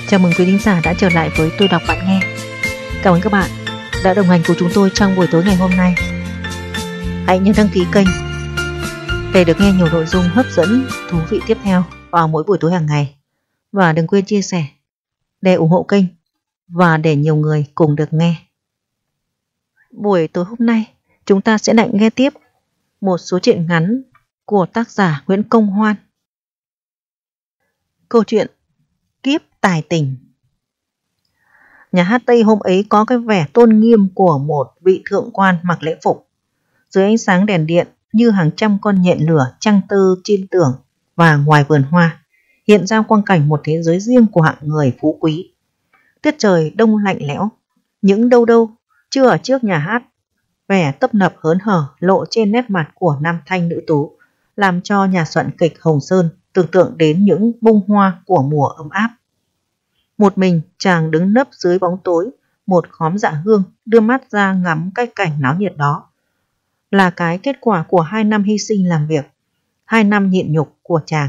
Chào mừng quý thính giả đã trở lại với Tôi Đọc Bạn Nghe. Cảm ơn các bạn đã đồng hành cùng chúng tôi trong buổi tối ngày hôm nay. Hãy nhấn đăng ký kênh để được nghe nhiều nội dung hấp dẫn, thú vị tiếp theo vào mỗi buổi tối hàng ngày. Và đừng quên chia sẻ để ủng hộ kênh và để nhiều người cùng được nghe. Buổi tối hôm nay chúng ta sẽ lại nghe tiếp một số truyện ngắn của tác giả Nguyễn Công Hoan. Câu chuyện Kiếp Tài Tình. Nhà hát Tây hôm ấy có cái vẻ tôn nghiêm của một vị thượng quan mặc lễ phục. Dưới ánh sáng đèn điện như hàng trăm con nhện lửa trăng tơ trên tường và ngoài vườn hoa, hiện ra quang cảnh một thế giới riêng của hạng người phú quý. Tiết trời đông lạnh lẽo, những đâu chưa ở trước nhà hát, vẻ tấp nập hớn hở lộ trên nét mặt của nam thanh nữ tú, làm cho nhà soạn kịch Hồng Sơn tưởng tượng đến những bông hoa của mùa ấm áp. Một mình chàng đứng nấp dưới bóng tối một khóm dạ hương, đưa mắt ra ngắm cái cảnh náo nhiệt đó. Là cái kết quả của 2 năm hy sinh làm việc, 2 năm nhịn nhục của chàng.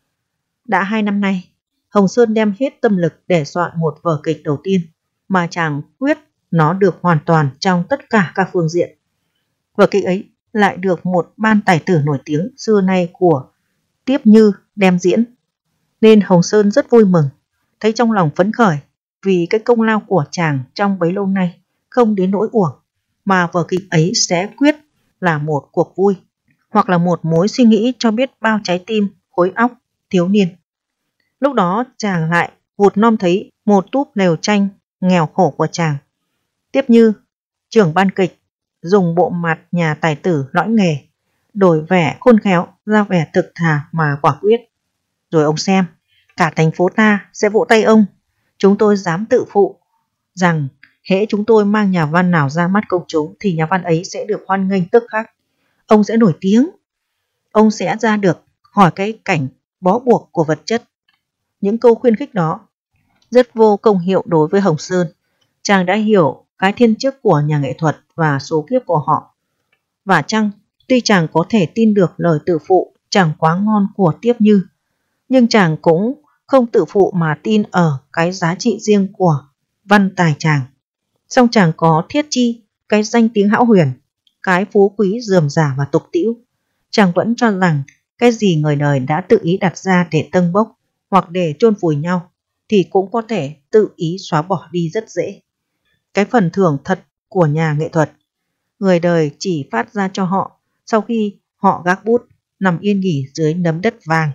Đã 2 năm nay, Hồng Sơn đem hết tâm lực để soạn một vở kịch đầu tiên mà chàng quyết nó được hoàn toàn trong tất cả các phương diện. Vở kịch ấy lại được một ban tài tử nổi tiếng xưa nay của Tiếp Như đem diễn, nên Hồng Sơn rất vui mừng, thấy trong lòng phấn khởi vì cái công lao của chàng trong bấy lâu nay không đến nỗi uổng, mà vở kịch ấy sẽ quyết là một cuộc vui hoặc là một mối suy nghĩ cho biết bao trái tim khối óc thiếu niên. Lúc đó chàng lại vụt nom thấy một túp lều tranh nghèo khổ của chàng. Tiếp Như, trưởng ban kịch, dùng bộ mặt nhà tài tử lõi nghề, đổi vẻ khôn khéo ra vẻ thực thà mà quả quyết. Rồi ông xem, cả thành phố ta sẽ vỗ tay ông. Chúng tôi dám tự phụ rằng hễ chúng tôi mang nhà văn nào ra mắt công chúng thì nhà văn ấy sẽ được hoan nghênh tức khắc. Ông sẽ nổi tiếng. Ông sẽ ra được khỏi cái cảnh bó buộc của vật chất. Những câu khuyên khích đó rất vô công hiệu đối với Hồng Sơn. Chàng đã hiểu cái thiên chức của nhà nghệ thuật và số kiếp của họ. Và chăng, tuy chàng có thể tin được lời tự phụ chẳng quá ngon của Tiếp Như, nhưng chàng cũng không tự phụ mà tin ở cái giá trị riêng của văn tài chàng. Song chàng có thiết chi cái danh tiếng hão huyền, cái phú quý rườm rà và tục tĩu. Chàng vẫn cho rằng cái gì người đời đã tự ý đặt ra để tâng bốc hoặc để chôn vùi nhau thì cũng có thể tự ý xóa bỏ đi rất dễ. Cái phần thưởng thật của nhà nghệ thuật, người đời chỉ phát ra cho họ sau khi họ gác bút nằm yên nghỉ dưới nấm đất vàng.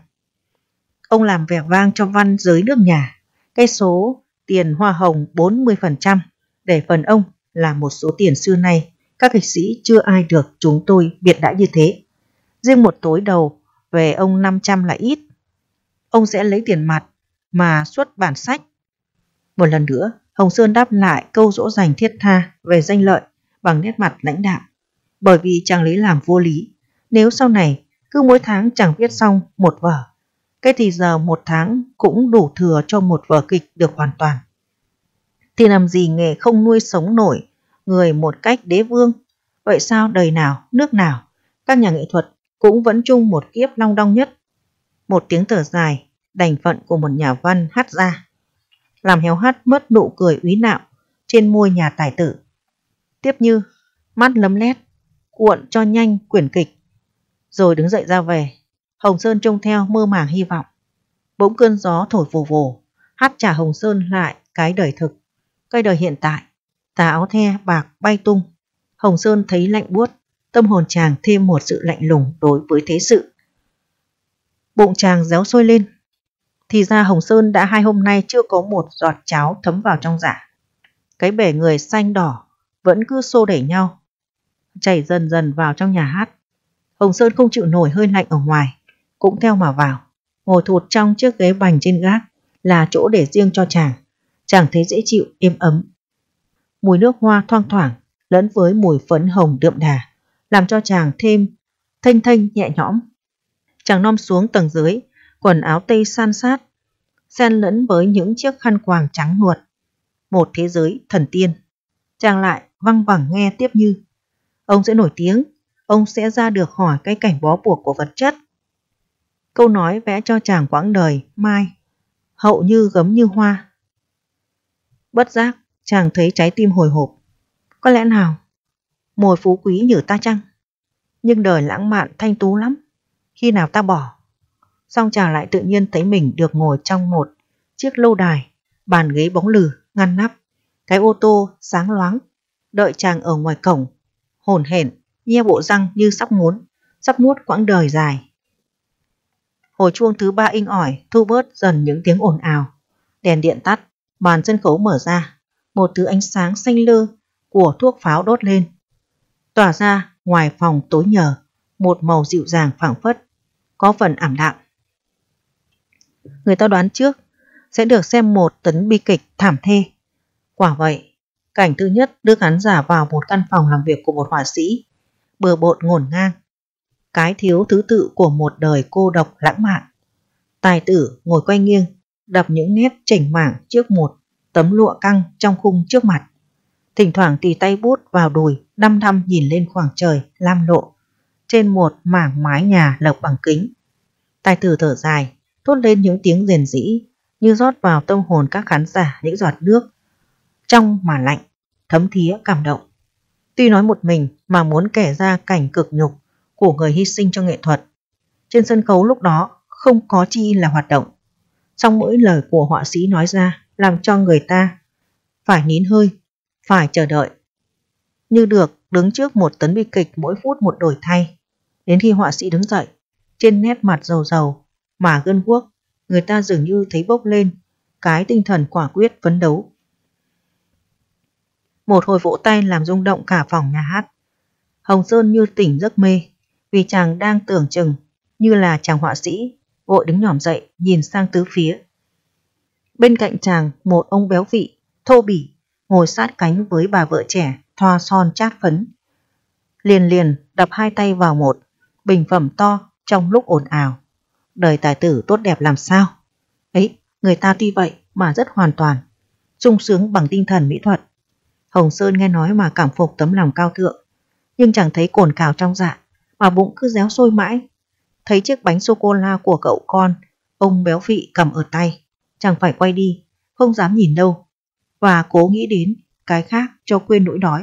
Ông làm vẻ vang cho văn giới nước nhà. Cái số tiền hoa hồng 40% để phần ông là một số tiền xưa nay các kịch sĩ chưa ai được chúng tôi biệt đãi như thế. Riêng một tối đầu về ông 500 là ít. Ông sẽ lấy tiền mặt mà xuất bản sách. Một lần nữa, Hồng Sơn đáp lại câu dỗ dành thiết tha về danh lợi bằng nét mặt lãnh đạm. Bởi vì chàng lấy làm vô lý. Nếu sau này cứ mỗi tháng chàng viết xong một vở, cái thì giờ một tháng cũng đủ thừa cho một vở kịch được hoàn toàn. Thì làm gì nghề không nuôi sống nổi người một cách đế vương. Vậy sao đời nào, nước nào, các nhà nghệ thuật cũng vẫn chung một kiếp long đong nhất. Một tiếng thở dài, đành phận của một nhà văn hắt ra, làm héo hắt mất nụ cười úy nạo trên môi nhà tài tử. Tiếp Như, mắt lấm lét, cuộn cho nhanh quyển kịch, rồi đứng dậy ra về. Hồng Sơn trông theo mơ màng hy vọng. Bỗng cơn gió thổi vù vù, hắt trả Hồng Sơn lại cái đời thực, cái đời hiện tại. Tà áo the bạc bay tung. Hồng Sơn thấy lạnh buốt, tâm hồn chàng thêm một sự lạnh lùng đối với thế sự. Bụng chàng réo sôi lên. Thì ra Hồng Sơn đã 2 hôm nay chưa có một giọt cháo thấm vào trong dạ. Cái bể người xanh đỏ vẫn cứ xô đẩy nhau, chảy dần dần vào trong nhà hát. Hồng Sơn không chịu nổi hơi lạnh ở ngoài, cũng theo mà vào, ngồi thụt trong chiếc ghế bành trên gác là chỗ để riêng cho chàng. Chàng thấy dễ chịu, êm ấm. Mùi nước hoa thoang thoảng lẫn với mùi phấn hồng đượm đà làm cho chàng thêm thênh thênh nhẹ nhõm. Chàng nom xuống tầng dưới, quần áo tây san sát, xen lẫn với những chiếc khăn quàng trắng nuột. Một thế giới thần tiên. Chàng lại văng vẳng nghe Tiếp Như. Ông sẽ nổi tiếng, ông sẽ ra được khỏi cái cảnh bó buộc của vật chất. Câu nói vẽ cho chàng quãng đời mai hậu như gấm như hoa, Bất giác chàng thấy trái tim hồi hộp. Có lẽ nào mồi phú quý như ta chăng? Nhưng đời lãng mạn thanh tú lắm, khi nào ta bỏ? Xong chàng lại tự nhiên thấy mình được ngồi trong một chiếc lâu đài, bàn ghế bóng lừ, ngăn nắp, cái ô tô sáng loáng, đợi chàng ở ngoài cổng, hổn hển, nhe bộ răng như sắp nuốt quãng đời dài. Hồi chuông thứ 3 inh ỏi thu bớt dần những tiếng ồn ào, đèn điện tắt, màn sân khấu mở ra, một thứ ánh sáng xanh lơ của thuốc pháo đốt lên, tỏa ra ngoài phòng tối nhờ, một màu dịu dàng phảng phất, có phần ảm đạm. Người ta đoán trước sẽ được xem một tấn bi kịch thảm thê. Quả vậy, cảnh thứ nhất đưa khán giả vào một căn phòng làm việc của một họa sĩ, bừa bộn ngổn ngang, cái thiếu thứ tự của một đời cô độc lãng mạn. Tài tử ngồi quay nghiêng, đập những nét chảnh mảng trước một tấm lụa căng trong khung trước mặt, thỉnh thoảng tì tay bút vào đùi, đăm đăm nhìn lên khoảng trời lam lộ trên một mảng mái nhà lợp bằng kính. Tài tử thở dài, thốt lên những tiếng rền rĩ như rót vào tâm hồn các khán giả những giọt nước trong mà lạnh, thấm thía cảm động. Tuy nói một mình mà muốn kể ra cảnh cực nhục của người hy sinh cho nghệ thuật. Trên sân khấu lúc đó không có chi là hoạt động, song mỗi lời của họa sĩ nói ra làm cho người ta phải nín hơi, phải chờ đợi, như được đứng trước một tấn bi kịch mỗi phút một đổi thay. Đến khi họa sĩ đứng dậy, trên nét mặt rầu rầu mà gân guốc, người ta dường như thấy bốc lên cái tinh thần quả quyết phấn đấu. Một hồi vỗ tay làm rung động cả phòng nhà hát. Hồng Sơn như tỉnh giấc mê, vì chàng đang tưởng chừng như là chàng họa sĩ, vội đứng nhỏm dậy nhìn sang tứ phía. Bên cạnh chàng một ông béo vị, thô bỉ, ngồi sát cánh với bà vợ trẻ thoa son chát phấn. Liền đập hai tay vào một bình phẩm to trong lúc ồn ào. Đời tài tử tốt đẹp làm sao? Ấy, người ta tuy vậy mà rất hoàn toàn, sung sướng bằng tinh thần mỹ thuật. Hồng Sơn nghe nói mà cảm phục tấm lòng cao thượng, nhưng chẳng thấy cồn cào trong dạ, mà bụng cứ réo sôi mãi. Thấy chiếc bánh sô-cô-la của cậu con, ông béo vị cầm ở tay, chẳng phải quay đi, không dám nhìn đâu, và cố nghĩ đến cái khác cho quên nỗi đói.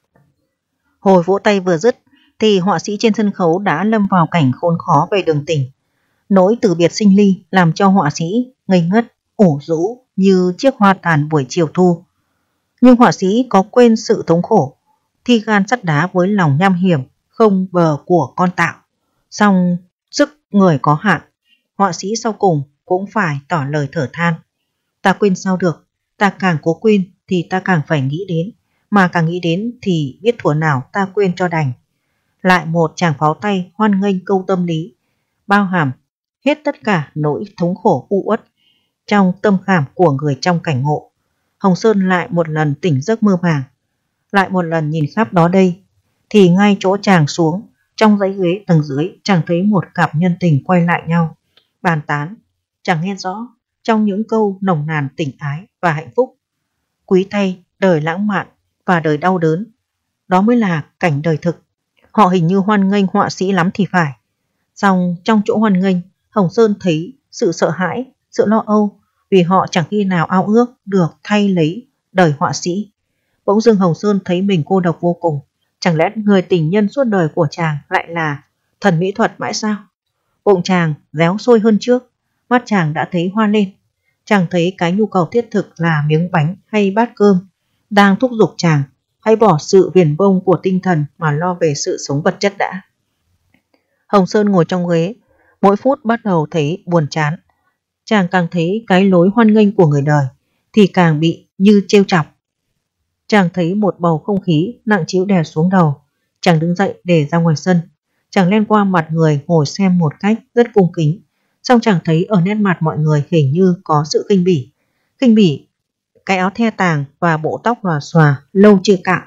Hồi vỗ tay vừa dứt, thì họa sĩ trên sân khấu đã lâm vào cảnh khốn khó về đường tình. Nỗi từ biệt sinh ly làm cho họa sĩ ngây ngất, ủ rũ như chiếc hoa tàn buổi chiều thu. Nhưng họa sĩ có quên sự thống khổ, thi gan sắt đá với lòng nham hiểm không bờ của con tạo. Song sức người có hạn, họa sĩ sau cùng cũng phải tỏ lời thở than. Ta quên sao được, ta càng cố quên thì ta càng phải nghĩ đến, mà càng nghĩ đến thì biết thuở nào ta quên cho đành. Lại một tràng pháo tay hoan nghênh câu tâm lý, bao hàm hết tất cả nỗi thống khổ u uất trong tâm khảm của người trong cảnh ngộ. Hồng Sơn lại một lần tỉnh giấc mơ màng, lại một lần nhìn khắp đó đây, thì ngay chỗ chàng xuống, trong dãy ghế tầng dưới, chàng thấy một cặp nhân tình quay lại nhau, bàn tán, chàng nghe rõ trong những câu nồng nàn tình ái và hạnh phúc. Quý thay đời lãng mạn và đời đau đớn, đó mới là cảnh đời thực. Họ hình như hoan nghênh họa sĩ lắm thì phải, song trong chỗ hoan nghênh, Hồng Sơn thấy sự sợ hãi, sự lo âu, vì họ chẳng khi nào ao ước được thay lấy đời họa sĩ. Bỗng dưng Hồng Sơn thấy mình cô độc vô cùng. Chẳng lẽ người tình nhân suốt đời của chàng lại là thần mỹ thuật mãi sao? Bụng chàng réo sôi hơn trước, mắt chàng đã thấy hoa lên. Chàng thấy cái nhu cầu thiết thực là miếng bánh hay bát cơm đang thúc giục chàng hãy bỏ sự viển vông của tinh thần mà lo về sự sống vật chất đã. Hồng Sơn ngồi trong ghế, mỗi phút bắt đầu thấy buồn chán. Chàng càng thấy cái lối hoan nghênh của người đời thì càng bị như trêu chọc. Chàng thấy một bầu không khí nặng trĩu đè xuống đầu. Chàng đứng dậy để ra ngoài sân. Chàng len qua mặt người ngồi xem một cách rất cung kính. Xong chàng thấy ở nét mặt mọi người hình như có sự khinh bỉ. Khinh bỉ cái áo the tàng và bộ tóc lòa xòa lâu chưa cạo.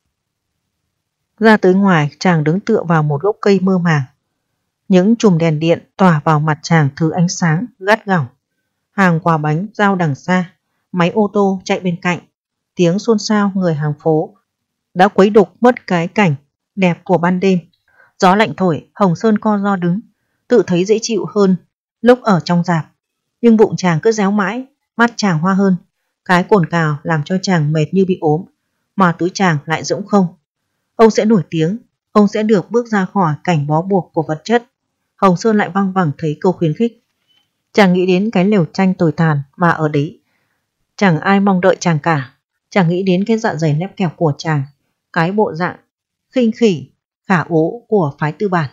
Ra tới ngoài, chàng đứng tựa vào một gốc cây mơ màng. Những chùm đèn điện tỏa vào mặt chàng thứ ánh sáng gắt gỏng. Hàng quà bánh giao đằng xa, máy ô tô chạy bên cạnh, tiếng xôn xao người hàng phố đã quấy đục mất cái cảnh đẹp của ban đêm. Gió lạnh thổi, Hồng Sơn co ro đứng, tự thấy dễ chịu hơn lúc ở trong rạp. Nhưng bụng chàng cứ réo mãi, mắt chàng hoa hơn. Cái cồn cào làm cho chàng mệt như bị ốm, mà túi chàng lại rỗng không. Ông sẽ nổi tiếng, ông sẽ được bước ra khỏi cảnh bó buộc của vật chất. Hồng Sơn lại văng vẳng thấy câu khuyến khích. Chàng nghĩ đến cái lều tranh tồi tàn mà ở đấy chẳng ai mong đợi chàng cả. Chàng nghĩ đến cái dạ dày nếp kẹp của chàng, cái bộ dạng khinh khỉ, khả ố của phái tư bản.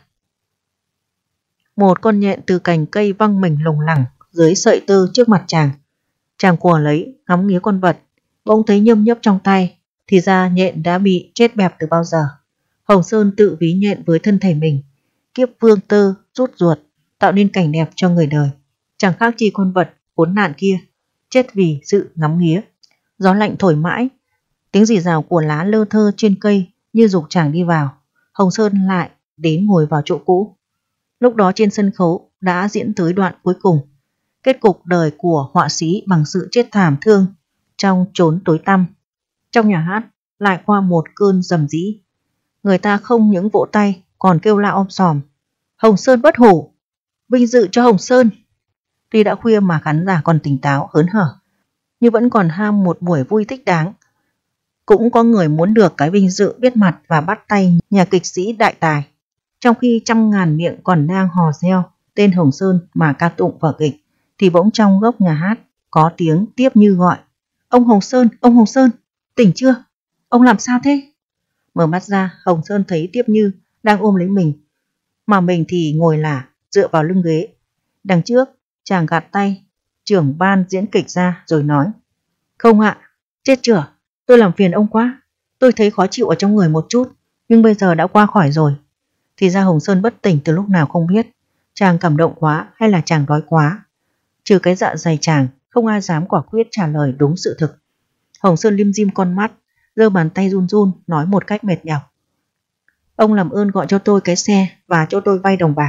Một con nhện từ cành cây văng mình lủng lẳng dưới sợi tơ trước mặt chàng. Chàng quờ lấy, ngắm nghía con vật, bỗng thấy nhâm nhấp trong tay, thì ra nhện đã bị chết bẹp từ bao giờ. Hồng Sơn tự ví nhện với thân thể mình, kiếp vương tơ, rút ruột, tạo nên cảnh đẹp cho người đời. Chẳng khác chi con vật khốn nạn kia, chết vì sự ngắm nghía. Gió lạnh thổi mãi, tiếng rì rào của lá lơ thơ trên cây như giục chàng đi vào. Hồng Sơn lại đến ngồi vào chỗ cũ. Lúc đó trên sân khấu đã diễn tới đoạn cuối cùng, kết cục đời của họa sĩ bằng sự chết thảm thương trong chốn tối tăm. Trong nhà hát lại qua một cơn rầm rĩ, người ta không những vỗ tay còn kêu la om sòm. Hồng Sơn bất hủ, vinh dự cho Hồng Sơn. Tuy đã khuya mà khán giả còn tỉnh táo hớn hở, nhưng vẫn còn ham một buổi vui thích đáng. Cũng có người muốn được cái vinh dự biết mặt và bắt tay nhà kịch sĩ đại tài. Trong khi trăm ngàn miệng còn đang hò reo tên Hồng Sơn mà ca tụng vở kịch, thì bỗng trong góc nhà hát có tiếng Tiếp Như gọi. Ông Hồng Sơn, tỉnh chưa? Ông làm sao thế? Mở mắt ra, Hồng Sơn thấy Tiếp Như đang ôm lấy mình, mà mình thì ngồi lả dựa vào lưng ghế. Đằng trước, chàng gạt tay trưởng ban diễn kịch ra rồi nói: Không ạ, chết chửa, tôi làm phiền ông quá. Tôi thấy khó chịu ở trong người một chút, nhưng bây giờ đã qua khỏi rồi. Thì ra Hồng Sơn bất tỉnh từ lúc nào không biết. Chàng cảm động quá hay là chàng đói quá? Trừ cái dạ dày chàng, không ai dám quả quyết trả lời đúng sự thực. Hồng Sơn lim dim con mắt, giơ bàn tay run run nói một cách mệt nhọc: Ông làm ơn gọi cho tôi cái xe và cho tôi vay đồng bạc.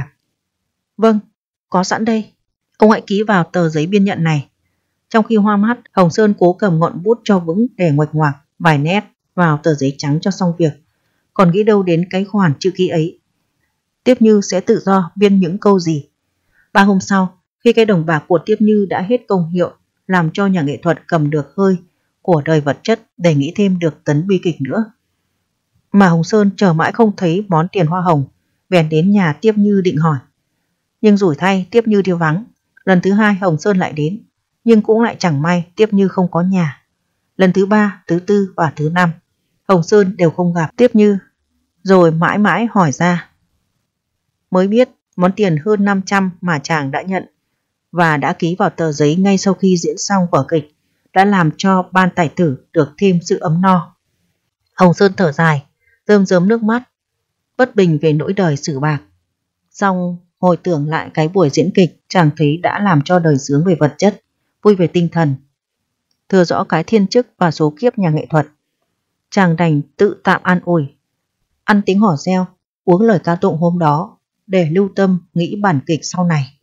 Vâng, có sẵn đây. Ông hãy ký vào tờ giấy biên nhận này. Trong khi hoa mắt, Hồng Sơn cố cầm ngọn bút cho vững để nguệch ngoạc vài nét vào tờ giấy trắng cho xong việc. Còn nghĩ đâu đến cái khoản chữ ký ấy. Tiếp Như sẽ tự do biên những câu gì. 3 hôm sau, khi cái đồng bạc của Tiếp Như đã hết công hiệu, làm cho nhà nghệ thuật cầm được hơi của đời vật chất để nghĩ thêm được tấn bi kịch nữa, mà Hồng Sơn chờ mãi không thấy món tiền hoa hồng, bèn đến nhà Tiếp Như định hỏi. Nhưng rủi thay Tiếp Như đi vắng. Lần thứ 2 Hồng Sơn lại đến, nhưng cũng lại chẳng may Tiếp Như không có nhà. Lần thứ 3, thứ 4 và thứ 5 Hồng Sơn đều không gặp Tiếp Như. Rồi mãi mãi hỏi ra, mới biết món tiền hơn 500 mà chàng đã nhận và đã ký vào tờ giấy ngay sau khi diễn xong vở kịch đã làm cho ban tài tử được thêm sự ấm no. Hồng Sơn thở dài, rơm rớm nước mắt, bất bình về nỗi đời xử bạc. Xong hồi tưởng lại cái buổi diễn kịch, chàng thấy đã làm cho đời sướng về vật chất, vui về tinh thần, thừa rõ cái thiên chức và số kiếp nhà nghệ thuật. Chàng đành tự tạm an ủi, ăn tiếng hò reo, uống lời ca tụng hôm đó để lưu tâm nghĩ bản kịch sau này.